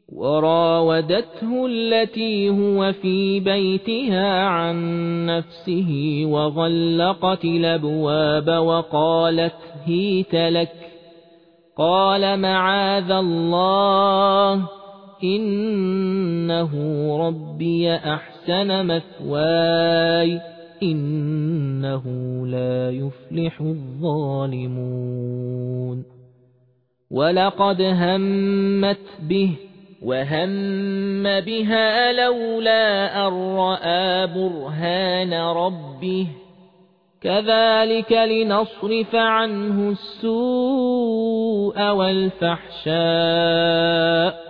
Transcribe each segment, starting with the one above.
وراودته التي هو في بيتها عن نفسه وغلقت الأبواب وقالت هيت لك قال معاذ الله إنه ربي أحسن مثواي إنه لا يفلح الظالمون ولقد همت به وهم بها لولا أن رأى برهان ربه كذلك لنصرف عنه السوء والفحشاء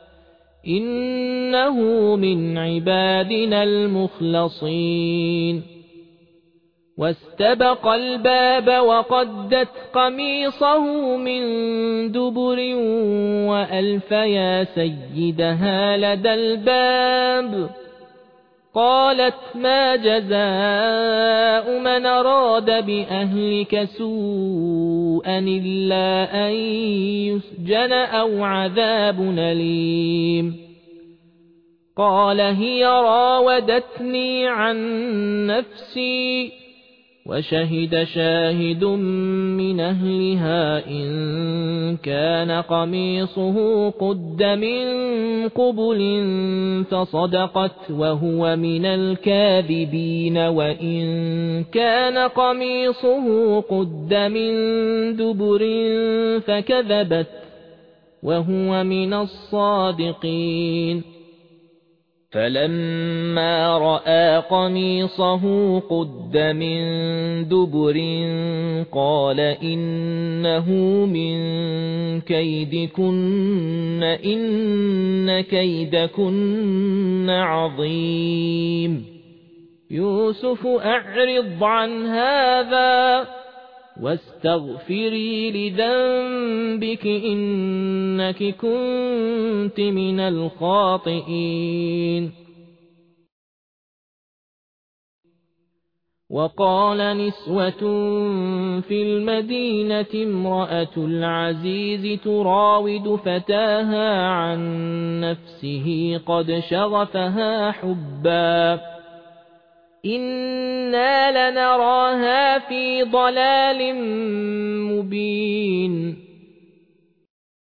إنه من عبادنا المخلصين واستبق الباب وقدت قميصه من دبر وألف يا سيدها لدى الباب قالت ما جزاء من أراد بأهلك سوءا إلا أن يسجن أو عذاب أليم قال هي راودتني عن نفسي وشهد شاهد من أهلها إن كان قميصه قد من قبل فصدقت وهو من الكاذبين وإن كان قميصه قد من دبر فكذبت وهو من الصادقين فلما رأى قميصه قد من دبر قال إنه من كيدكن إن كيدكن عظيم يوسف أعرض عن هذا واستغفري لذنبك إنك كنت من الخاطئين وقال نسوة في المدينة امرأة العزيز تراود فتاها عن نفسه قد شغفها حبا إنا لنراها في ضلال مبين